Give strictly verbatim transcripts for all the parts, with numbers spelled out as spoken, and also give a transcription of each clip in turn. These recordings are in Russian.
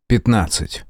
пятнадцать.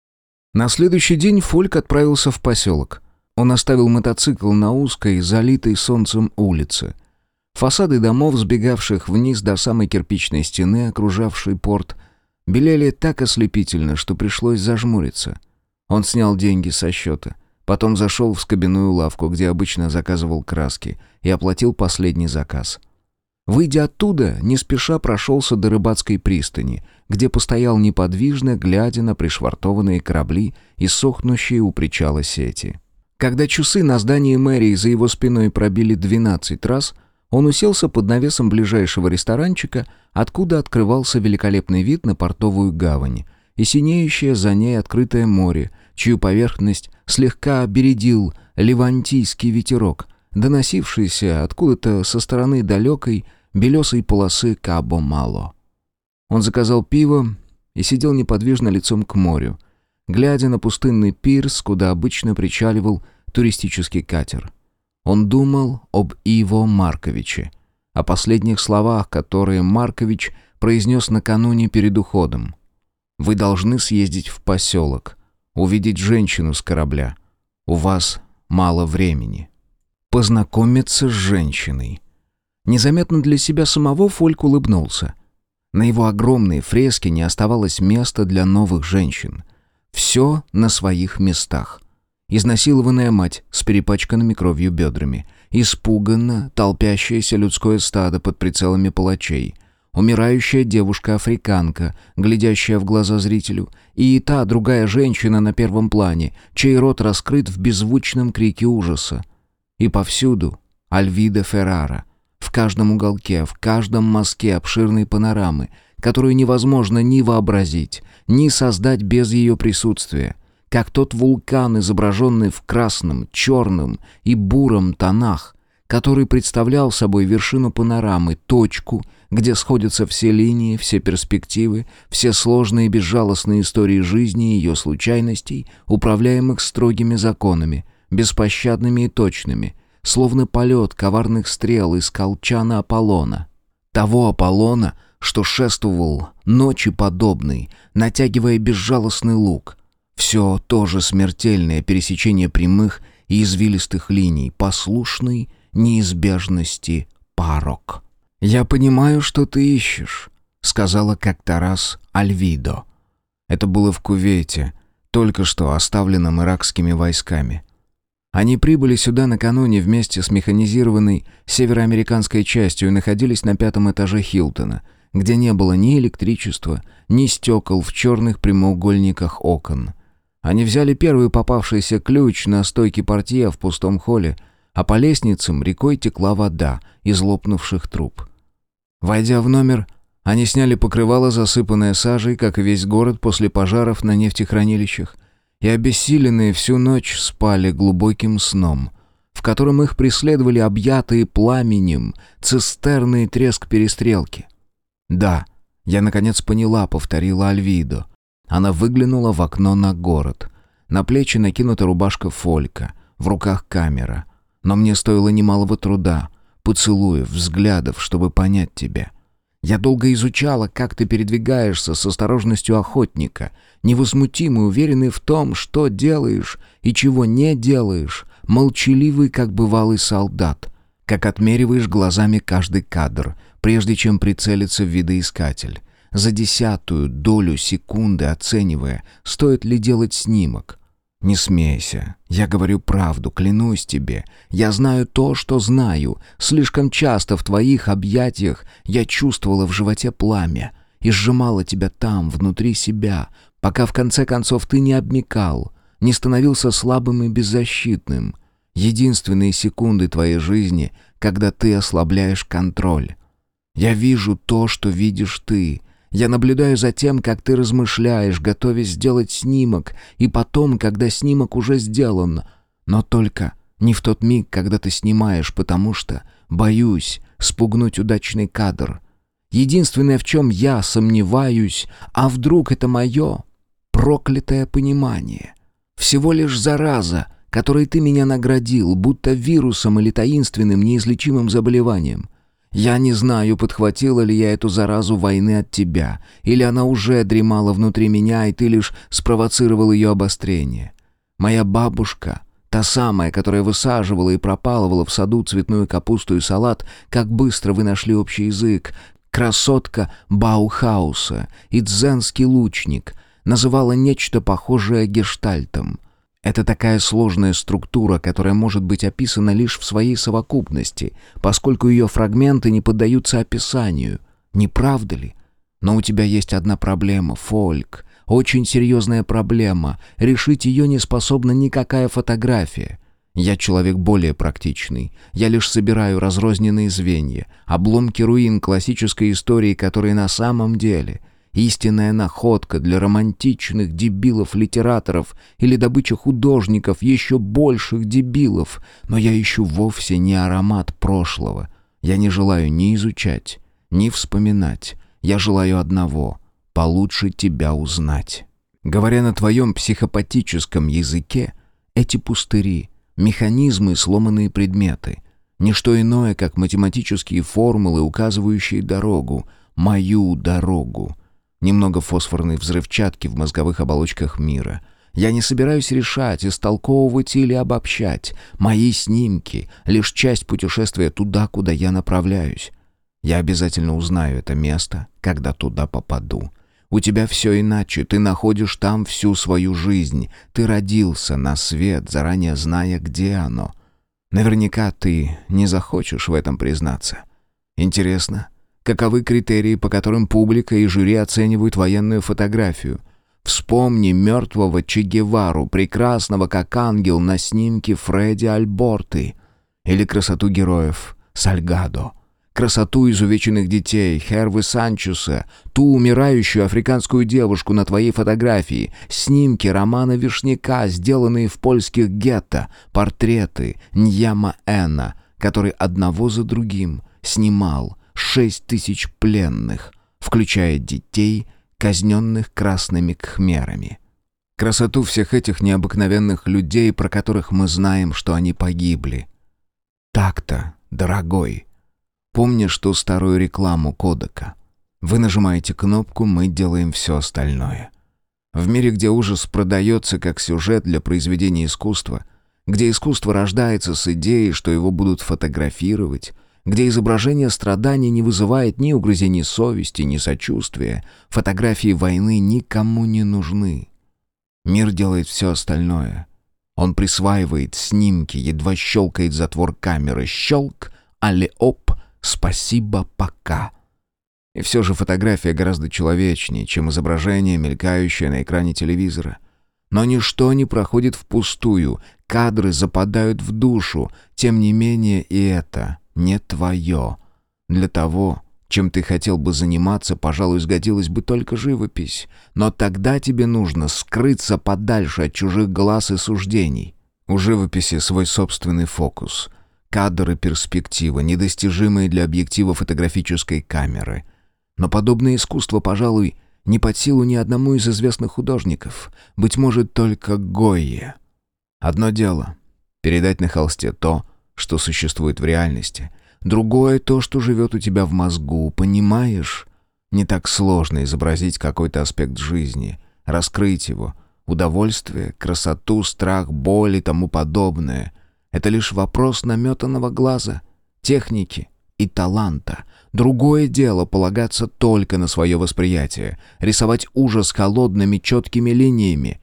На следующий день Фольк отправился в поселок. Он оставил мотоцикл на узкой, залитой солнцем улице. Фасады домов, сбегавших вниз до самой кирпичной стены, окружавшей порт, белели так ослепительно, что пришлось зажмуриться. Он снял деньги со счета, потом зашел в скобяную лавку, где обычно заказывал краски, и оплатил последний заказ. Выйдя оттуда, не спеша прошелся до рыбацкой пристани, где постоял неподвижно, глядя на пришвартованные корабли и сохнущие у причала сети. Когда часы на здании мэрии за его спиной пробили двенадцать раз, он уселся под навесом ближайшего ресторанчика, откуда открывался великолепный вид на портовую гавань и синеющее за ней открытое море, чью поверхность слегка бередил левантийский ветерок, доносившийся откуда-то со стороны далекой белесой полосы Кабо-Мало. Он заказал пиво и сидел неподвижно лицом к морю, глядя на пустынный пирс, куда обычно причаливал туристический катер. Он думал об Иво Марковиче, о последних словах, которые Маркович произнес накануне перед уходом. «Вы должны съездить в поселок, увидеть женщину с корабля. У вас мало времени». Познакомиться с женщиной. Незаметно для себя самого Фольк улыбнулся. На его огромной фреске не оставалось места для новых женщин. Все на своих местах. Изнасилованная мать с перепачканными кровью бедрами, испуганно толпящееся людское стадо под прицелами палачей, умирающая девушка-африканка, глядящая в глаза зрителю, и та другая женщина на первом плане, чей рот раскрыт в беззвучном крике ужаса. И повсюду Альвида Феррара, в каждом уголке, в каждом мазке обширной панорамы, которую невозможно ни вообразить, ни создать без ее присутствия, как тот вулкан, изображенный в красном, черном и буром тонах, который представлял собой вершину панорамы, точку, где сходятся все линии, все перспективы, все сложные и безжалостные истории жизни и ее случайностей, управляемых строгими законами, беспощадными и точными, словно полет коварных стрел из колчана Аполлона. Того Аполлона, что шествовал ночи подобной, натягивая безжалостный лук. Все то же смертельное пересечение прямых и извилистых линий, послушной неизбежности порок. «Я понимаю, что ты ищешь», — сказала как-то раз Альвидо. Это было в Кувейте, только что оставленном иракскими войсками. Они прибыли сюда накануне вместе с механизированной североамериканской частью и находились на пятом этаже Хилтона, где не было ни электричества, ни стекол в черных прямоугольниках окон. Они взяли первый попавшийся ключ на стойке портье в пустом холле, а по лестницам рекой текла вода из лопнувших труб. Войдя в номер, они сняли покрывало, засыпанное сажей, как и весь город после пожаров на нефтехранилищах, и обессиленные всю ночь спали глубоким сном, в котором их преследовали объятые пламенем цистерны и треск перестрелки. «Да, я наконец поняла», — повторила Альвидо. Она выглянула в окно на город. На плечи накинута рубашка Фолька, в руках камера. Но мне стоило немалого труда, поцелуев, взглядов, чтобы понять тебя. Я долго изучала, как ты передвигаешься с осторожностью охотника, невозмутимый, уверенный в том, что делаешь и чего не делаешь, молчаливый, как бывалый солдат, как отмериваешь глазами каждый кадр, прежде чем прицелиться в видоискатель, за десятую долю секунды оценивая, стоит ли делать снимок. Не смейся, я говорю правду, клянусь тебе. Я знаю то, что знаю. Слишком часто в твоих объятиях я чувствовала в животе пламя и сжимала тебя там, внутри себя, пока в конце концов ты не обмякал, не становился слабым и беззащитным. Единственные секунды твоей жизни, когда ты ослабляешь контроль. Я вижу то, что видишь ты. Я наблюдаю за тем, как ты размышляешь, готовясь сделать снимок, и потом, когда снимок уже сделан. Но только не в тот миг, когда ты снимаешь, потому что боюсь спугнуть удачный кадр. Единственное, в чем я сомневаюсь, а вдруг это мое проклятое понимание. Всего лишь зараза, которой ты меня наградил, будто вирусом или таинственным неизлечимым заболеванием. Я не знаю, подхватила ли я эту заразу войны от тебя, или она уже дремала внутри меня, и ты лишь спровоцировал ее обострение. Моя бабушка, та самая, которая высаживала и пропалывала в саду цветную капусту и салат, как быстро вы нашли общий язык, красотка Баухауса и дзенский лучник, называла нечто похожее гештальтом. Это такая сложная структура, которая может быть описана лишь в своей совокупности, поскольку ее фрагменты не поддаются описанию. Не правда ли? Но у тебя есть одна проблема, Фольк. Очень серьезная проблема. Решить ее не способна никакая фотография. Я человек более практичный. Я лишь собираю разрозненные звенья, обломки руин классической истории, которые на самом деле... истинная находка для романтичных дебилов-литераторов или добыча художников еще больших дебилов. Но я ищу вовсе не аромат прошлого. Я не желаю ни изучать, ни вспоминать. Я желаю одного — получше тебя узнать. Говоря на твоем психопатическом языке, эти пустыри, механизмы, сломанные предметы — ничто иное, как математические формулы, указывающие дорогу, мою дорогу. Немного фосфорной взрывчатки в мозговых оболочках мира. Я не собираюсь решать, истолковывать или обобщать. Мои снимки — лишь часть путешествия туда, куда я направляюсь. Я обязательно узнаю это место, когда туда попаду. У тебя все иначе, ты находишь там всю свою жизнь. Ты родился на свет, заранее зная, где оно. Наверняка ты не захочешь в этом признаться. Интересно, каковы критерии, по которым публика и жюри оценивают военную фотографию? Вспомни мертвого Че Гевару, прекрасного как ангел на снимке Фредди Альборты. Или красоту героев Сальгадо. Красоту изувеченных детей Хервы Санчеса, ту умирающую африканскую девушку на твоей фотографии, снимки Романа Вишняка, сделанные в польских гетто, портреты Ньяма Эна, который одного за другим снимал шесть тысяч пленных, включая детей, казненных красными кхмерами. Красоту всех этих необыкновенных людей, про которых мы знаем, что они погибли. Так-то, дорогой. Помнишь ту старую рекламу Кодека? Вы нажимаете кнопку, мы делаем все остальное. В мире, где ужас продается как сюжет для произведения искусства, где искусство рождается с идеей, что его будут фотографировать, где изображение страданий не вызывает ни угрызений совести, ни сочувствия, фотографии войны никому не нужны. Мир делает все остальное. Он присваивает снимки, едва щелкает затвор камеры. Щелк, али оп, спасибо, пока. И все же фотография гораздо человечнее, чем изображение, мелькающее на экране телевизора. Но ничто не проходит впустую, кадры западают в душу, тем не менее и это не твое. Для того, чем ты хотел бы заниматься, пожалуй, сгодилась бы только живопись. Но тогда тебе нужно скрыться подальше от чужих глаз и суждений. У живописи свой собственный фокус. Кадр и перспектива, недостижимые для объектива фотографической камеры. Но подобное искусство, пожалуй, не под силу ни одному из известных художников. Быть может, только Гойе. Одно дело — передать на холсте то, что существует в реальности. Другое — то, что живет у тебя в мозгу, понимаешь? Не так сложно изобразить какой-то аспект жизни, раскрыть его. Удовольствие, красоту, страх, боль и тому подобное — это лишь вопрос наметанного глаза, техники и таланта. Другое дело — полагаться только на свое восприятие, рисовать ужас холодными четкими линиями.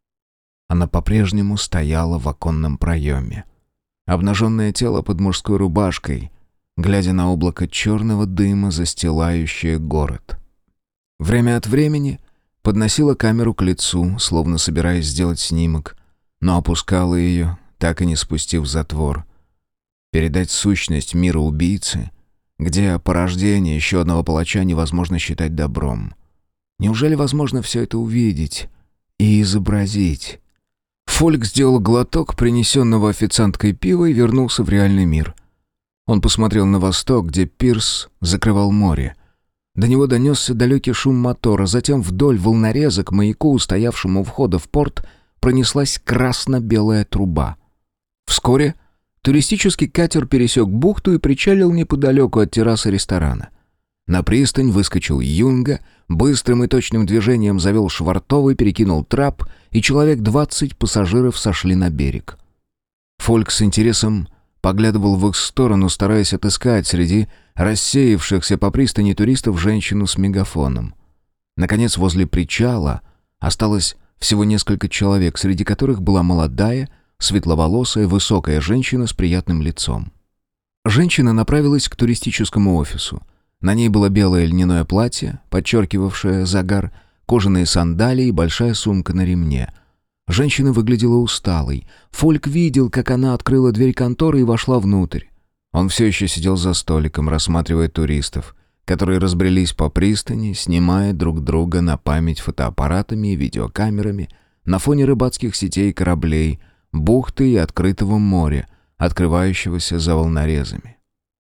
Она по-прежнему стояла в оконном проеме. Обнаженное тело под мужской рубашкой, глядя на облако черного дыма, застилающее город. Время от времени подносила камеру к лицу, словно собираясь сделать снимок, но опускала ее, так и не спустив затвор. Передать сущность мира убийцы, где порождение еще одного палача невозможно считать добром. Неужели возможно все это увидеть и изобразить? Фольк сделал глоток принесенного официанткой пива и вернулся в реальный мир. Он посмотрел на восток, где пирс закрывал море. До него донесся далекий шум мотора, затем вдоль волнореза к маяку, стоявшему у входа в порт, пронеслась красно-белая труба. Вскоре Туристический катер пересек бухту и причалил неподалеку от террасы ресторана. На пристань выскочил Юнга, быстрым и точным движением завел швартовый, перекинул трап, и человек двадцать пассажиров сошли на берег. Фольк с интересом поглядывал в их сторону, стараясь отыскать среди рассеявшихся по пристани туристов женщину с мегафоном. Наконец, возле причала осталось всего несколько человек, среди которых была молодая, светловолосая, высокая женщина с приятным лицом. Женщина направилась к туристическому офису. На ней было белое льняное платье, подчеркивавшее загар, кожаные сандалии и большая сумка на ремне. Женщина выглядела усталой. Фольк видел, как она открыла дверь конторы и вошла внутрь. Он все еще сидел за столиком, рассматривая туристов, которые разбрелись по пристани, снимая друг друга на память фотоаппаратами и видеокамерами на фоне рыбацких сетей и кораблей, бухты и открытого моря, открывающегося за волнорезами.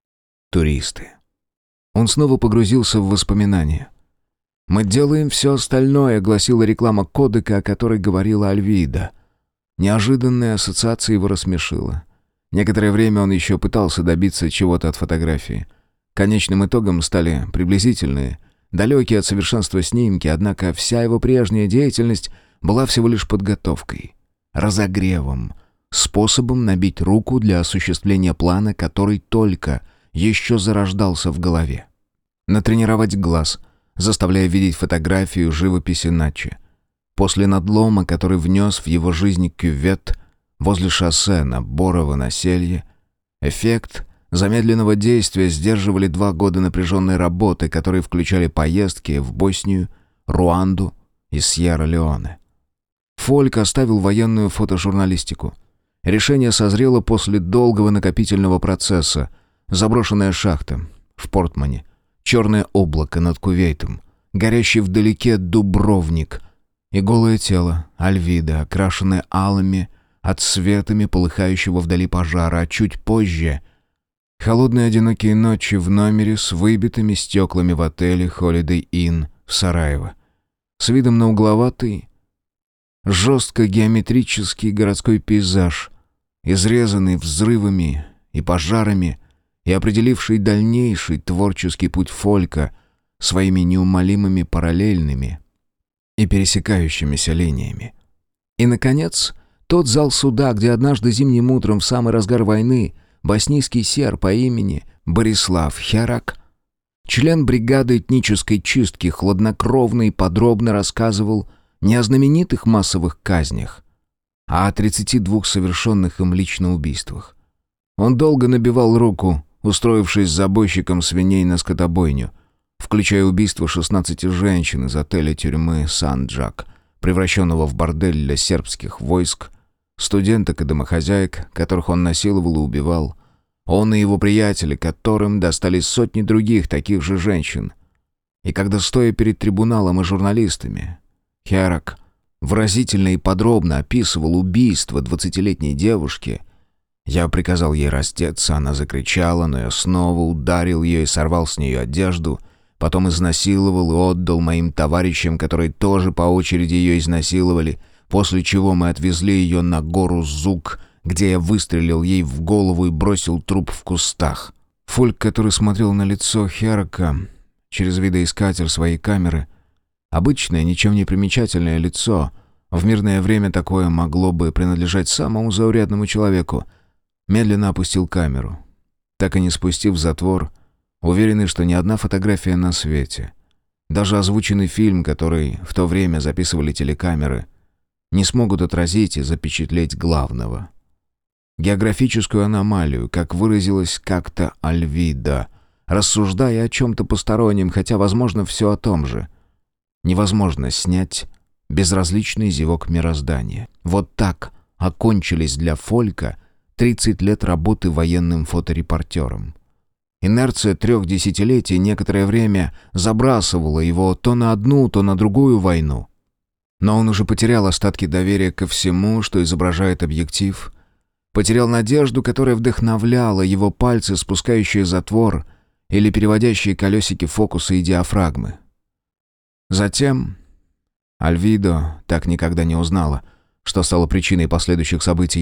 Туристы. Он снова погрузился в воспоминания. «Мы делаем все остальное», — гласила реклама кодека, о которой говорила Альвида. Неожиданная ассоциация его рассмешила. Некоторое время он еще пытался добиться чего-то от фотографии. Конечным итогом стали приблизительные, далекие от совершенства снимки, однако вся его прежняя деятельность была всего лишь подготовкой, разогревом, способом набить руку для осуществления плана, который только еще зарождался в голове. Натренировать глаз, заставляя видеть фотографию, живопись иначе. После надлома, который внес в его жизнь кювет возле шоссе на Борово-Населье, эффект замедленного действия сдерживали два года напряженной работы, которые включали поездки в Боснию, Руанду и Сьерра-Леоне. Фольк оставил военную фотожурналистику. Решение созрело после долгого накопительного процесса. Заброшенная шахта в Портмане, черное облако над Кувейтом, горящий вдалеке Дубровник и голое тело Альвида, окрашенное алыми отсветами полыхающего вдали пожара, а чуть позже — холодные одинокие ночи в номере с выбитыми стеклами в отеле Holiday Inn в Сараево, с видом на угловатый, жестко геометрический городской пейзаж, изрезанный взрывами и пожарами, и определивший дальнейший творческий путь Фолька своими неумолимыми параллельными и пересекающимися линиями. И, наконец, тот зал суда, где однажды зимним утром в самый разгар войны боснийский сер по имени Борислав Херак, член бригады этнической чистки, хладнокровно и подробно рассказывал не о знаменитых массовых казнях, а о тридцати двух совершенных им лично убийствах. Он долго набивал руку, устроившись забойщиком свиней на скотобойню, включая убийство шестнадцати женщин из отеля-тюрьмы Сан-Джак, превращенного в бордель для сербских войск, студенток и домохозяек, которых он насиловал и убивал, он и его приятели, которым достались сотни других таких же женщин. И когда, стоя перед трибуналом и журналистами, Херак выразительно и подробно описывал убийство двадцатилетней девушки, я приказал ей раздеться, она закричала, но я снова ударил ее и сорвал с нее одежду, потом изнасиловал и отдал моим товарищам, которые тоже по очереди ее изнасиловали, после чего мы отвезли ее на гору Зук, где я выстрелил ей в голову и бросил труп в кустах. Фольк, который смотрел на лицо Херака через видоискатель своей камеры, обычное, ничем не примечательное лицо, в мирное время такое могло бы принадлежать самому заурядному человеку, медленно опустил камеру, так и не спустив затвор, уверенный, что ни одна фотография на свете, даже озвученный фильм, который в то время записывали телекамеры, не смогут отразить и запечатлеть главного. Географическую аномалию, как выразилась как-то Альвида, рассуждая о чем-то постороннем, хотя, возможно, все о том же. Невозможно снять безразличный зевок мироздания. Вот так окончились для Фолька тридцать лет работы военным фоторепортером. Инерция трех десятилетий некоторое время забрасывала его то на одну, то на другую войну. Но он уже потерял остатки доверия ко всему, что изображает объектив, потерял надежду, которая вдохновляла его пальцы, спускающие затвор или переводящие колесики фокуса и диафрагмы. Затем Альвидо так никогда не узнала, что стало причиной последующих событий.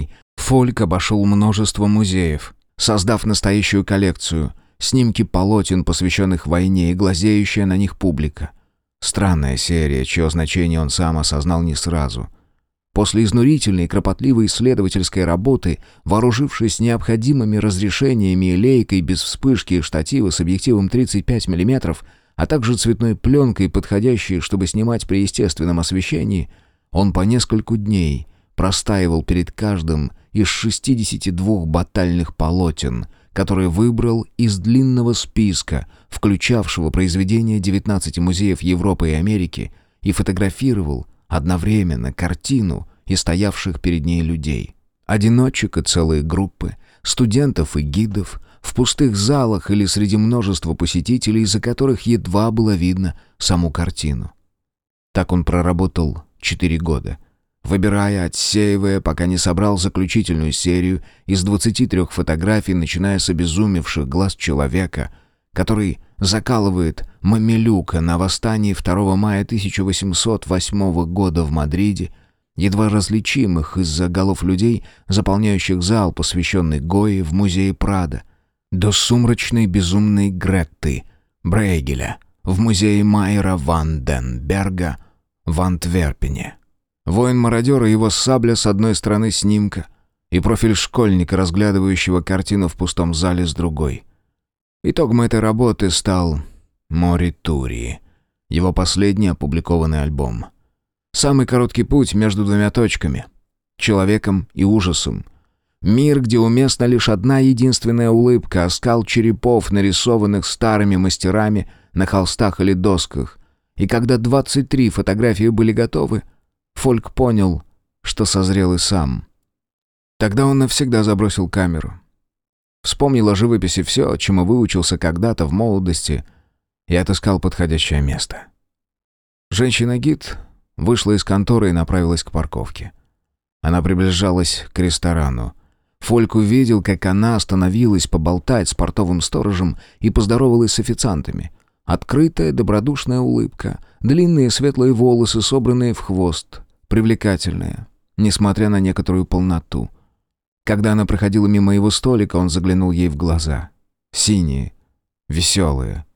Фольк обошел множество музеев, создав настоящую коллекцию, снимки полотен, посвященных войне, и глазеющая на них публика. Странная серия, чье значение он сам осознал не сразу. После изнурительной и кропотливой исследовательской работы, вооружившись необходимыми разрешениями и лейкой без вспышки и штатива с объективом тридцать пять миллиметров, а также цветной пленкой, подходящей, чтобы снимать при естественном освещении, он по нескольку дней простаивал перед каждым из шестидесяти двух батальных полотен, которые выбрал из длинного списка, включавшего произведения девятнадцати музеев Европы и Америки, и фотографировал одновременно картину и стоявших перед ней людей. Одиночек и целые группы, студентов и гидов, в пустых залах или среди множества посетителей, из-за которых едва было видно саму картину. Так он проработал четыре года, выбирая, отсеивая, пока не собрал заключительную серию из двадцати трех фотографий, начиная с обезумевших глаз человека, который закалывает мамилюка на восстании второго мая тысяча восемьсот восьмого года в Мадриде, едва различимых из-за голов людей, заполняющих зал, посвященный Гое в музее Прадо, до сумрачной безумной Гретты Брейгеля в музее Майера ван ден Берга в Антверпене. Воин-мародер и его сабля с одной стороны снимка, и профиль школьника, разглядывающего картину в пустом зале, с другой. Итогом этой работы стал «Моритури», его последний опубликованный альбом. Самый короткий путь между двумя точками — человеком и ужасом. Мир, где уместна лишь одна единственная улыбка, оскал черепов, нарисованных старыми мастерами на холстах или досках. И когда двадцать три фотографии были готовы, Фольк понял, что созрел и сам. Тогда он навсегда забросил камеру. Вспомнил о живописи все, чему выучился когда-то в молодости, и отыскал подходящее место. Женщина-гид вышла из конторы и направилась к парковке. Она приближалась к ресторану. Фольк увидел, как она остановилась поболтать с портовым сторожем и поздоровалась с официантами. Открытая, добродушная улыбка, длинные светлые волосы, собранные в хвост, привлекательная, несмотря на некоторую полноту. Когда она проходила мимо его столика, он заглянул ей в глаза. Синие, веселые.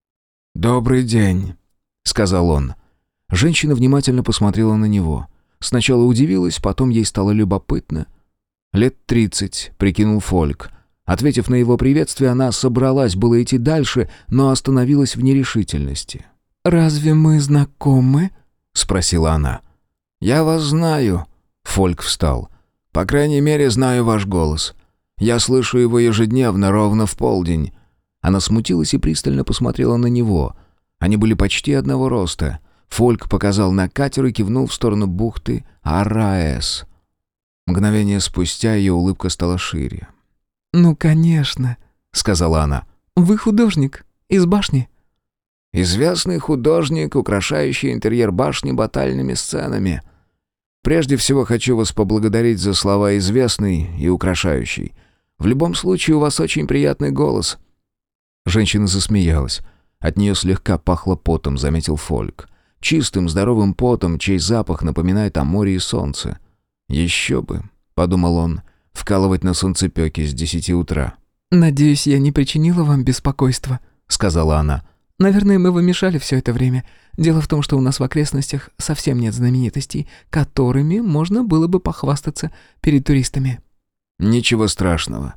«Добрый день», — сказал он. Женщина внимательно посмотрела на него. Сначала удивилась, потом ей стало любопытно. «Лет тридцать», — прикинул Фольк. Ответив на его приветствие, она собралась было идти дальше, но остановилась в нерешительности. «Разве мы знакомы?» — спросила она. «Я вас знаю», — Фольк встал. «По крайней мере, знаю ваш голос. Я слышу его ежедневно, ровно в полдень». Она смутилась и пристально посмотрела на него. Они были почти одного роста. Фольк показал на катер и кивнул в сторону бухты Араэс. Мгновение спустя ее улыбка стала шире. «Ну, конечно», — сказала она. «Вы художник из башни?» «Известный художник, украшающий интерьер башни батальными сценами. Прежде всего хочу вас поблагодарить за слова «известный» и «украшающий». В любом случае, у вас очень приятный голос». Женщина засмеялась. От нее слегка пахло потом, заметил Фольк. Чистым, здоровым потом, чей запах напоминает о море и солнце. «Еще бы», — подумал он, — «вкалывать на солнцепёке с десяти утра». «Надеюсь, я не причинила вам беспокойства», — сказала она. «Наверное, мы вам мешали все это время. Дело в том, что у нас в окрестностях совсем нет знаменитостей, которыми можно было бы похвастаться перед туристами». «Ничего страшного.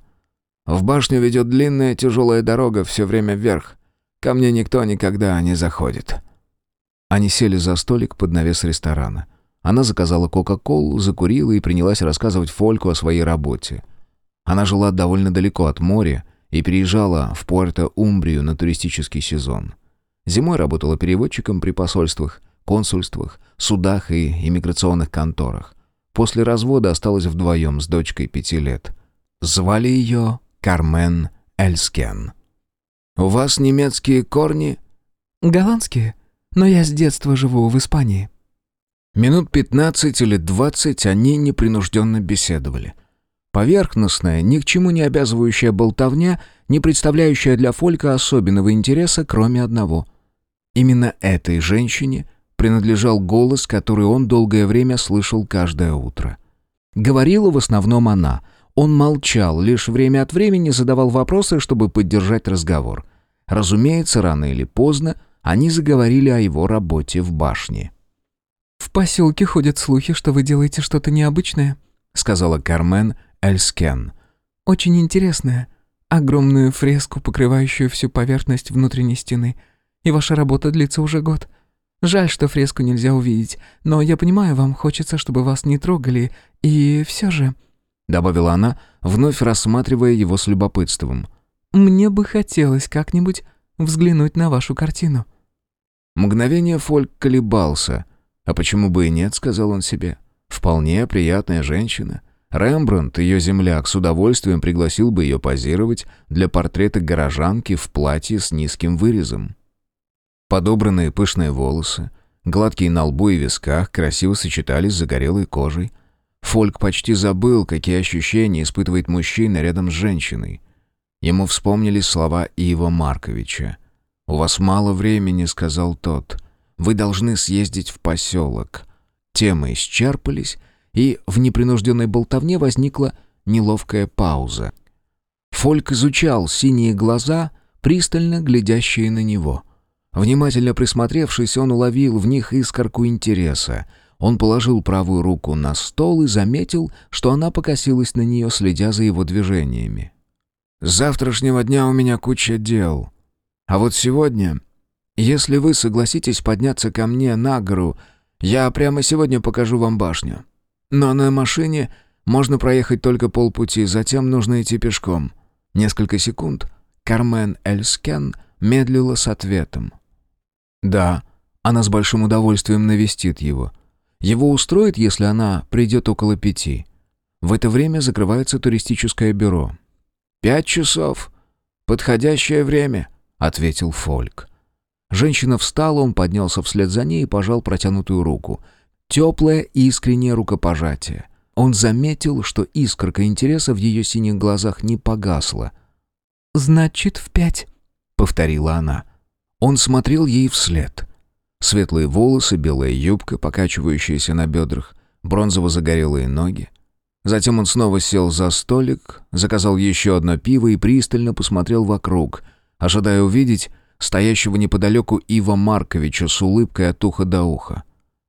В башню ведет длинная тяжелая дорога все время вверх. Ко мне никто никогда не заходит». Они сели за столик под навес ресторана. Она заказала кока-колу, закурила и принялась рассказывать Фольку о своей работе. Она жила довольно далеко от моря и переезжала в Пуэрто-Умбрию на туристический сезон. Зимой работала переводчиком при посольствах, консульствах, судах и иммиграционных конторах. После развода осталась вдвоем с дочкой пяти лет. Звали ее Кармен Эльскен. «У вас немецкие корни?» «Голландские, но я с детства живу в Испании». Минут пятнадцать или двадцать они непринужденно беседовали. Поверхностная, ни к чему не обязывающая болтовня, не представляющая для Фолька особенного интереса, кроме одного. Именно этой женщине принадлежал голос, который он долгое время слышал каждое утро. Говорила в основном она. Он молчал, лишь время от времени задавал вопросы, чтобы поддержать разговор. Разумеется, рано или поздно они заговорили о его работе в башне. «В поселке ходят слухи, что вы делаете что-то необычное», — сказала Кармен Эльскен. «Очень интересное. Огромную фреску, покрывающую всю поверхность внутренней стены. И ваша работа длится уже год. Жаль, что фреску нельзя увидеть, но я понимаю, вам хочется, чтобы вас не трогали, и все же...» — добавила она, вновь рассматривая его с любопытством. «Мне бы хотелось как-нибудь взглянуть на вашу картину». Мгновение Фольк колебался. «А почему бы и нет?» — сказал он себе. «Вполне приятная женщина. Рембрандт, ее земляк, с удовольствием пригласил бы ее позировать для портрета горожанки в платье с низким вырезом». Подобранные пышные волосы, гладкие на лбу и висках, красиво сочетались с загорелой кожей. Фольк почти забыл, какие ощущения испытывает мужчина рядом с женщиной. Ему вспомнились слова Ива Марковича. «У вас мало времени», — сказал тот. «Вы должны съездить в поселок». Темы исчерпались, и в непринужденной болтовне возникла неловкая пауза. Фольк изучал синие глаза, пристально глядящие на него. Внимательно присмотревшись, он уловил в них искорку интереса. Он положил правую руку на стол и заметил, что она покосилась на нее, следя за его движениями. «С завтрашнего дня у меня куча дел. А вот сегодня, если вы согласитесь подняться ко мне на гору, я прямо сегодня покажу вам башню. Но на машине можно проехать только полпути, затем нужно идти пешком». Несколько секунд Кармен Эльскен медлила с ответом. «Да, она с большим удовольствием навестит его. Его устроит, если она придет около пяти. В это время закрывается туристическое бюро». «Пять часов. Подходящее время», — ответил Фольк. Женщина встала, он поднялся вслед за ней и пожал протянутую руку. Теплое и искреннее рукопожатие. Он заметил, что искорка интереса в ее синих глазах не погасла. «Значит, в пять», — повторила она. Он смотрел ей вслед. Светлые волосы, белая юбка, покачивающаяся на бедрах, бронзово-загорелые ноги. Затем он снова сел за столик, заказал еще одно пиво и пристально посмотрел вокруг, ожидая увидеть стоящего неподалеку Ива Марковича с улыбкой от уха до уха.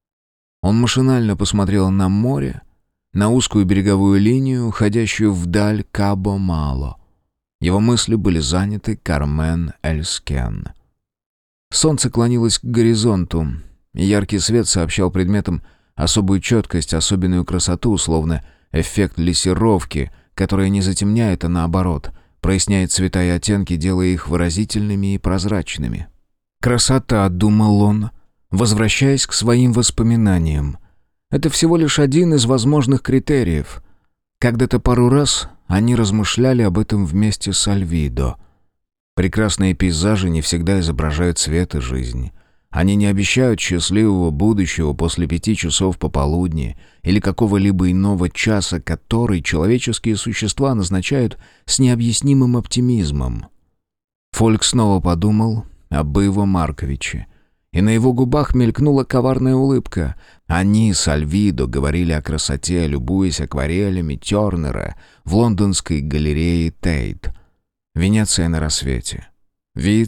Он машинально посмотрел на море, на узкую береговую линию, уходящую вдаль Кабо-Мало. Его мысли были заняты Кармен Эльскен. Солнце клонилось к горизонту, и яркий свет сообщал предметам особую четкость, особенную красоту, словно эффект лессировки, которая не затемняет, а наоборот, проясняет цвета и оттенки, делая их выразительными и прозрачными. «Красота», — думал он, возвращаясь к своим воспоминаниям. «Это всего лишь один из возможных критериев». Когда-то пару раз они размышляли об этом вместе с Альвидо. Прекрасные пейзажи не всегда изображают свет и жизнь. Они не обещают счастливого будущего после пяти часов пополудни или какого-либо иного часа, который человеческие существа назначают с необъяснимым оптимизмом. Фольк снова подумал об Иво Марковиче, и на его губах мелькнула коварная улыбка. Они с Альвидо говорили о красоте, любуясь акварелями Тернера в лондонской галерее Тейт. Венеция на рассвете. Вид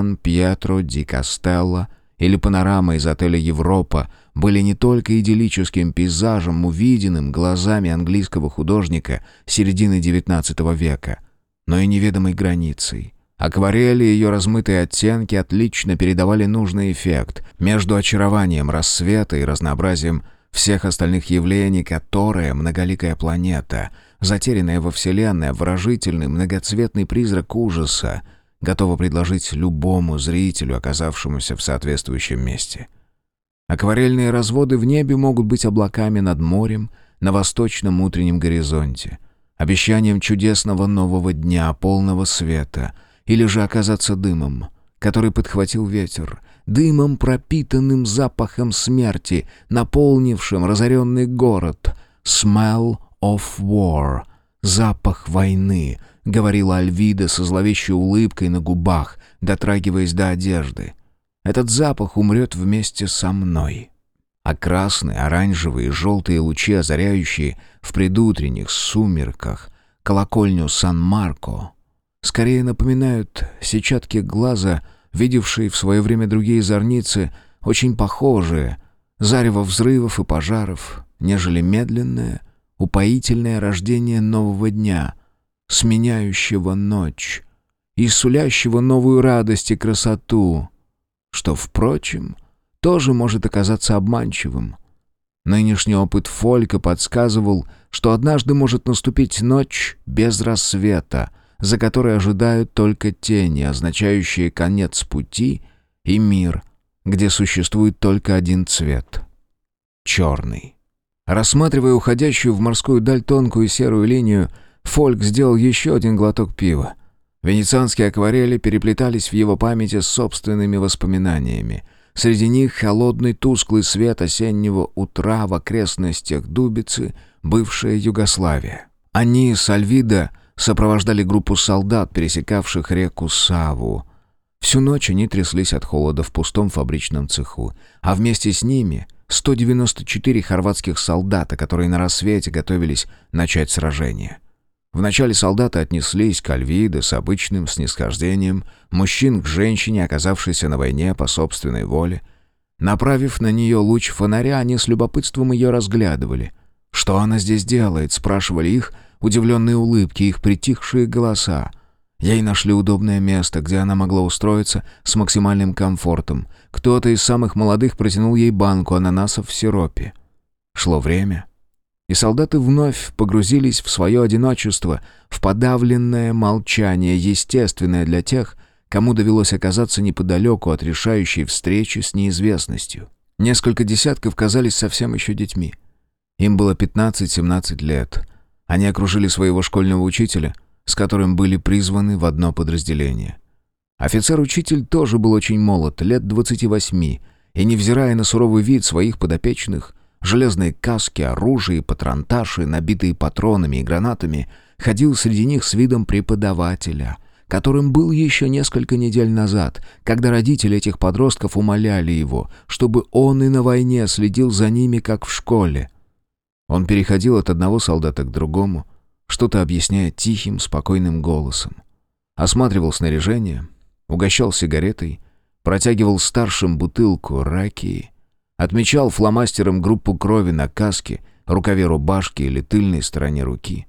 Сан-Пьетро-ди-Кастелло или панорама из отеля «Европа» были не только идиллическим пейзажем, увиденным глазами английского художника середины девятнадцатого века, но и неведомой границей. Акварели и ее размытые оттенки отлично передавали нужный эффект между очарованием рассвета и разнообразием всех остальных явлений, которые многоликая планета, затерянная во Вселенной, выражительный многоцветный призрак ужаса, готова предложить любому зрителю, оказавшемуся в соответствующем месте. Акварельные разводы в небе могут быть облаками над морем на восточном утреннем горизонте, обещанием чудесного нового дня, полного света, или же оказаться дымом, который подхватил ветер, дымом, пропитанным запахом смерти, наполнившим разоренный город. «Smell of war» — «запах войны», — говорила Альвида со зловещей улыбкой на губах, дотрагиваясь до одежды. «Этот запах умрет вместе со мной». а красные, оранжевые и желтые лучи, озаряющие в предутренних сумерках колокольню Сан-Марко, скорее напоминают сетчатки глаза, видевшие в свое время другие зорницы, очень похожие, зарево взрывов и пожаров, нежели медленное, упоительное рождение нового дня, сменяющего ночь и сулящего новую радость и красоту, что, впрочем, тоже может оказаться обманчивым. Нынешний опыт Фолька подсказывал, что однажды может наступить ночь без рассвета, за которой ожидают только тени, означающие конец пути, и мир, где существует только один цвет — черный. Рассматривая уходящую в морскую даль тонкую серую линию, Фольк сделал еще один глоток пива. Венецианские акварели переплетались в его памяти с собственными воспоминаниями. Среди них холодный тусклый свет осеннего утра в окрестностях Дубицы, бывшая Югославия. Они с Альвидо сопровождали группу солдат, пересекавших реку Саву. Всю ночь они тряслись от холода в пустом фабричном цеху, а вместе с ними сто девяносто четыре хорватских солдата, которые на рассвете готовились начать сражение. Вначале солдаты отнеслись к Альвидо с обычным снисхождением, мужчин к женщине, оказавшейся на войне по собственной воле. Направив на нее луч фонаря, они с любопытством ее разглядывали. «Что она здесь делает?» — спрашивали их удивленные улыбки, их притихшие голоса. Ей нашли удобное место, где она могла устроиться с максимальным комфортом. Кто-то из самых молодых протянул ей банку ананасов в сиропе. Шло время, и солдаты вновь погрузились в свое одиночество, в подавленное молчание, естественное для тех, кому довелось оказаться неподалеку от решающей встречи с неизвестностью. Несколько десятков казались совсем еще детьми. Им было пятнадцать-семнадцать лет. Они окружили своего школьного учителя, с которым были призваны в одно подразделение. Офицер-учитель тоже был очень молод, лет двадцати восьми, и, невзирая на суровый вид своих подопечных, железные каски, оружие и патронташи, набитые патронами и гранатами, ходил среди них с видом преподавателя, которым был еще несколько недель назад, когда родители этих подростков умоляли его, чтобы он и на войне следил за ними, как в школе. Он переходил от одного солдата к другому, что-то объясняя тихим, спокойным голосом. Осматривал снаряжение, угощал сигаретой, протягивал старшим бутылку ракии, отмечал фломастером группу крови на каске, рукаве рубашки или тыльной стороне руки.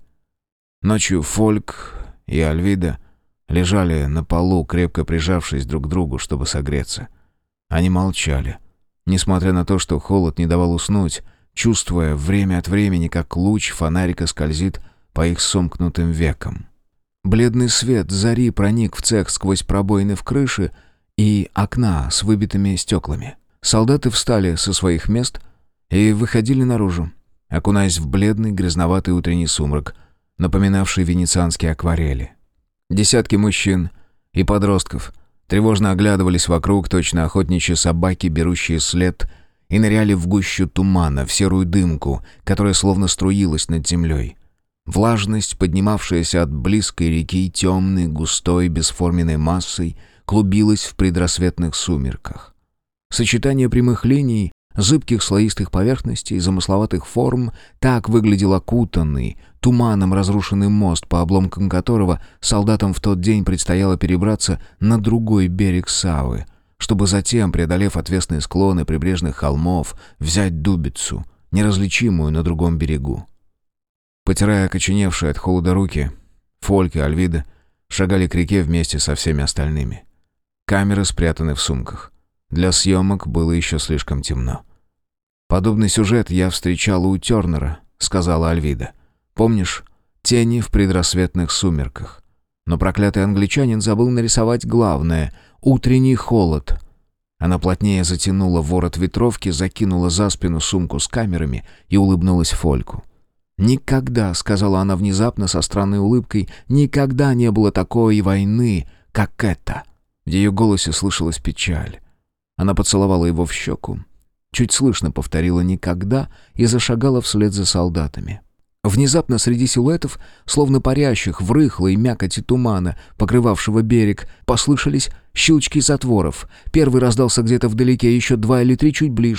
Ночью Фольк и Альвидо лежали на полу, крепко прижавшись друг к другу, чтобы согреться. Они молчали, несмотря на то, что холод не давал уснуть, чувствуя время от времени, как луч фонарика скользит по их сомкнутым векам. Бледный свет зари проник в цех сквозь пробоины в крыше и окна с выбитыми стеклами. Солдаты встали со своих мест и выходили наружу, окунаясь в бледный грязноватый утренний сумрак, напоминавший венецианские акварели. Десятки мужчин и подростков тревожно оглядывались вокруг, точно охотничьи собаки, берущие след, и ныряли в гущу тумана, в серую дымку, которая словно струилась над землей. Влажность, поднимавшаяся от близкой реки темной, густой, бесформенной массой, клубилась в предрассветных сумерках. Сочетание прямых линий, зыбких слоистых поверхностей, замысловатых форм — так выглядел окутанный, туманом разрушенный мост, по обломкам которого солдатам в тот день предстояло перебраться на другой берег Савы, чтобы затем, преодолев отвесные склоны прибрежных холмов, взять Дубицу, неразличимую на другом берегу. Потирая окоченевшие от холода руки, Фольк и Альвидо шагали к реке вместе со всеми остальными. Камеры спрятаны в сумках. Для съемок было еще слишком темно. «Подобный сюжет я встречала у Тернера», — сказала Альвидо. «Помнишь, тени в предрассветных сумерках? Но проклятый англичанин забыл нарисовать главное — утренний холод». Она плотнее затянула ворот ветровки, закинула за спину сумку с камерами и улыбнулась Фольку. «Никогда», — сказала она внезапно со странной улыбкой, — «никогда не было такой войны, как эта». В ее голосе слышалась печаль. Она поцеловала его в щеку, чуть слышно повторила «никогда» и зашагала вслед за солдатами. Внезапно среди силуэтов, словно парящих в рыхлой мякоти тумана, покрывавшего берег, послышались щелчки затворов. Первый раздался где-то вдалеке, еще два или три чуть ближе.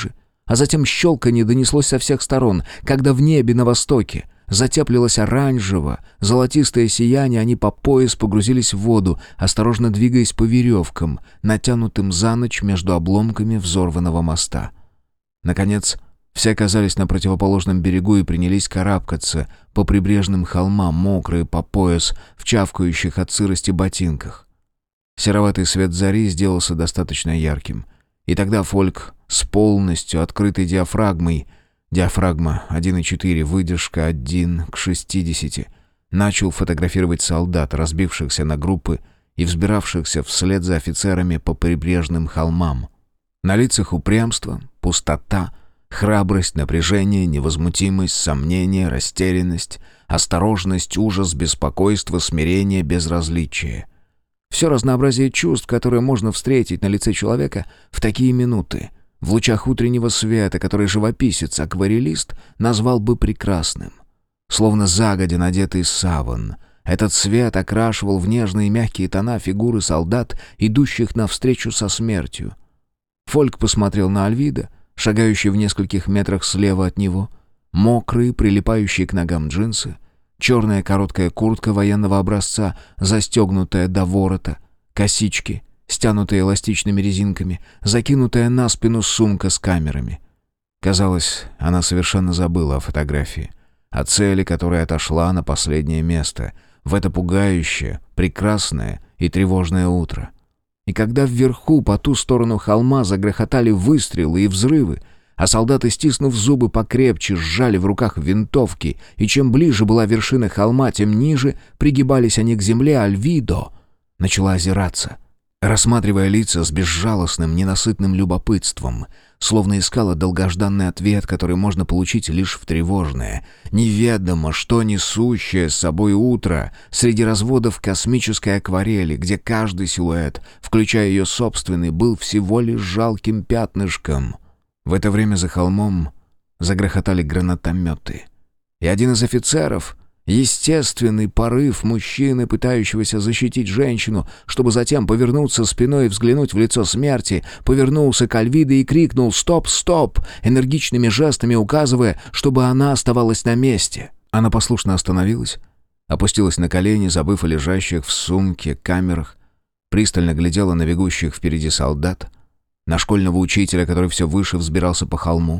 а затем щелканье донеслось со всех сторон, когда в небе на востоке затеплилось оранжево, золотистое сияние, они по пояс погрузились в воду, осторожно двигаясь по веревкам, натянутым за ночь между обломками взорванного моста. Наконец, все оказались на противоположном берегу и принялись карабкаться по прибрежным холмам, мокрые по пояс, в чавкающих от сырости ботинках. Сероватый свет зари сделался достаточно ярким, и тогда Фольк с полностью открытой диафрагмой, диафрагма один и четыре, выдержка один к шестидесяти, начал фотографировать солдат, разбившихся на группы и взбиравшихся вслед за офицерами по прибрежным холмам. На лицах упрямство, пустота, храбрость, напряжение, невозмутимость, сомнение, растерянность, осторожность, ужас, беспокойство, смирение, безразличие. Все разнообразие чувств, которые можно встретить на лице человека в такие минуты, в лучах утреннего света, который живописец-акварелист назвал бы прекрасным. Словно загодя надетый саван, этот свет окрашивал в нежные мягкие тона фигуры солдат, идущих навстречу со смертью. Фольк посмотрел на Альвида, шагающий в нескольких метрах слева от него, мокрые, прилипающие к ногам джинсы, черная короткая куртка военного образца, застегнутая до ворота, косички, стянутые эластичными резинками, закинутая на спину сумка с камерами. Казалось, она совершенно забыла о фотографии, о цели, которая отошла на последнее место, в это пугающее, прекрасное и тревожное утро. И когда вверху, по ту сторону холма, загрохотали выстрелы и взрывы, а солдаты, стиснув зубы покрепче, сжали в руках винтовки, и чем ближе была вершина холма, тем ниже пригибались они к земле, Альвидо начала озираться, рассматривая лица с безжалостным, ненасытным любопытством, словно искала долгожданный ответ, который можно получить лишь в тревожное, неведомо что несущее с собой утро среди разводов космической акварели, где каждый силуэт, включая ее собственный, был всего лишь жалким пятнышком. В это время за холмом загрохотали гранатометы, и один из офицеров, естественный порыв мужчины, пытающегося защитить женщину, чтобы затем повернуться спиной и взглянуть в лицо смерти, повернулся к Альвиде и крикнул «Стоп, стоп!», энергичными жестами указывая, чтобы она оставалась на месте. Она послушно остановилась, опустилась на колени, забыв о лежащих в сумке камерах, пристально глядела на бегущих впереди солдат, на школьного учителя, который все выше взбирался по холму.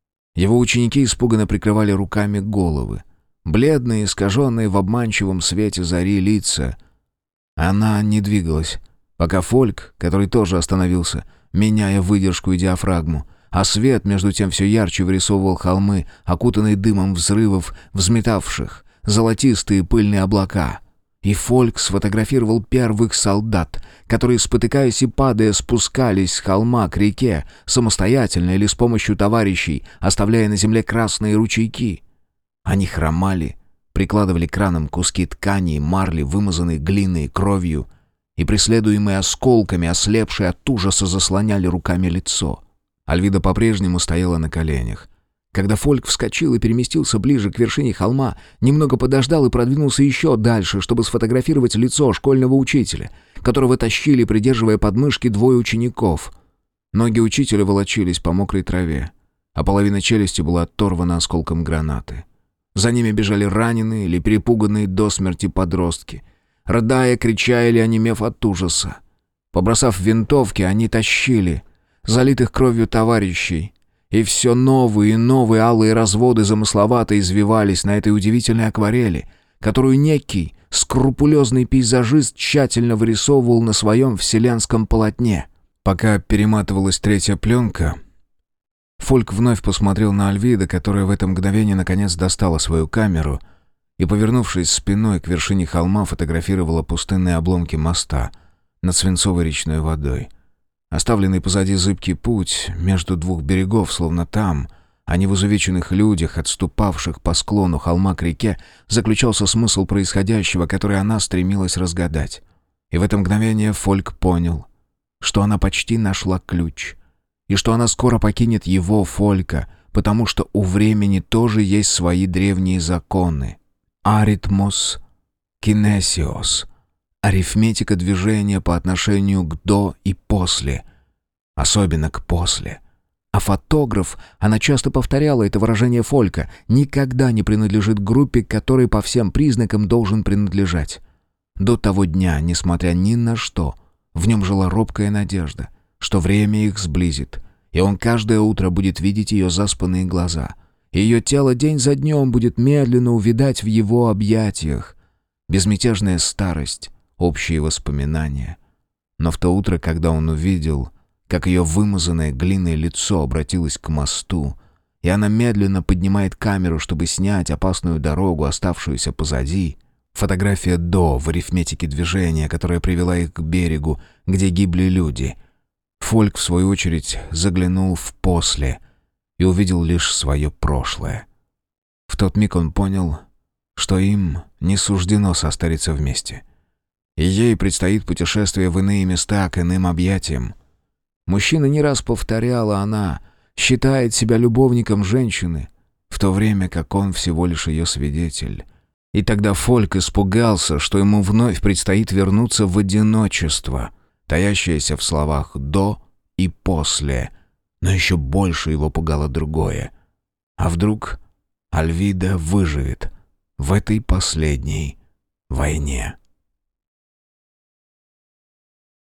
Его ученики испуганно прикрывали руками головы. Бледные, искаженные в обманчивом свете зари лица. Она не двигалась, пока Фольк, который тоже остановился, меняя выдержку и диафрагму, а свет между тем все ярче вырисовывал холмы, окутанные дымом взрывов, взметавших золотистые пыльные облака. И Фольк сфотографировал первых солдат, которые, спотыкаясь и падая, спускались с холма к реке, самостоятельно или с помощью товарищей, оставляя на земле красные ручейки. Они хромали, прикладывали к ранам куски ткани и марли, вымазанные глиной и кровью, и, преследуемые осколками, ослепшие от ужаса, заслоняли руками лицо. Альвида по-прежнему стояла на коленях. Когда Фольк вскочил и переместился ближе к вершине холма, немного подождал и продвинулся еще дальше, чтобы сфотографировать лицо школьного учителя, которого тащили, придерживая подмышки, двое учеников. Ноги учителя волочились по мокрой траве, а половина челюсти была оторвана осколком гранаты. За ними бежали раненые или перепуганные до смерти подростки, рыдая, крича или онемев от ужаса. Побросав винтовки, они тащили залитых кровью товарищей, и все новые и новые алые разводы замысловато извивались на этой удивительной акварели, которую некий скрупулезный пейзажист тщательно вырисовывал на своем вселенском полотне. Пока перематывалась третья пленка, Фольк вновь посмотрел на Альвида, которая в это мгновение наконец достала свою камеру и, повернувшись спиной к вершине холма, фотографировала пустынные обломки моста над свинцовой речной водой. Оставленный позади зыбкий путь между двух берегов, словно там, а не в изувеченных людях, отступавших по склону холма к реке, заключался смысл происходящего, который она стремилась разгадать. И в это мгновение Фольк понял, что она почти нашла ключ, и что она скоро покинет его, Фолька, потому что у времени тоже есть свои древние законы. Аритмос, кинесиос, арифметика движения по отношению к «до» и «после», особенно к «после». А фотограф, она часто повторяла это выражение Фолька, никогда не принадлежит группе, к которой по всем признакам должен принадлежать. До того дня, несмотря ни на что, в нем жила робкая надежда, что время их сблизит, и он каждое утро будет видеть ее заспанные глаза. Ее тело день за днем будет медленно увядать в его объятиях. Безмятежная старость, общие воспоминания. Но в то утро, когда он увидел, как ее вымазанное глиной лицо обратилось к мосту, и она медленно поднимает камеру, чтобы снять опасную дорогу, оставшуюся позади, фотография «до» в арифметике движения, которая привела их к берегу, где гибли люди. Фольк, в свою очередь, заглянул в «после» и увидел лишь свое прошлое. В тот миг он понял, что им не суждено состариться вместе. И ей предстоит путешествие в иные места к иным объятиям. Мужчина не раз повторяла, она считает себя любовником женщины, в то время как он всего лишь ее свидетель. И тогда Фольк испугался, что ему вновь предстоит вернуться в одиночество, таящееся в словах «до» и «после». Но еще больше его пугало другое. А вдруг Альвида выживет в этой последней войне?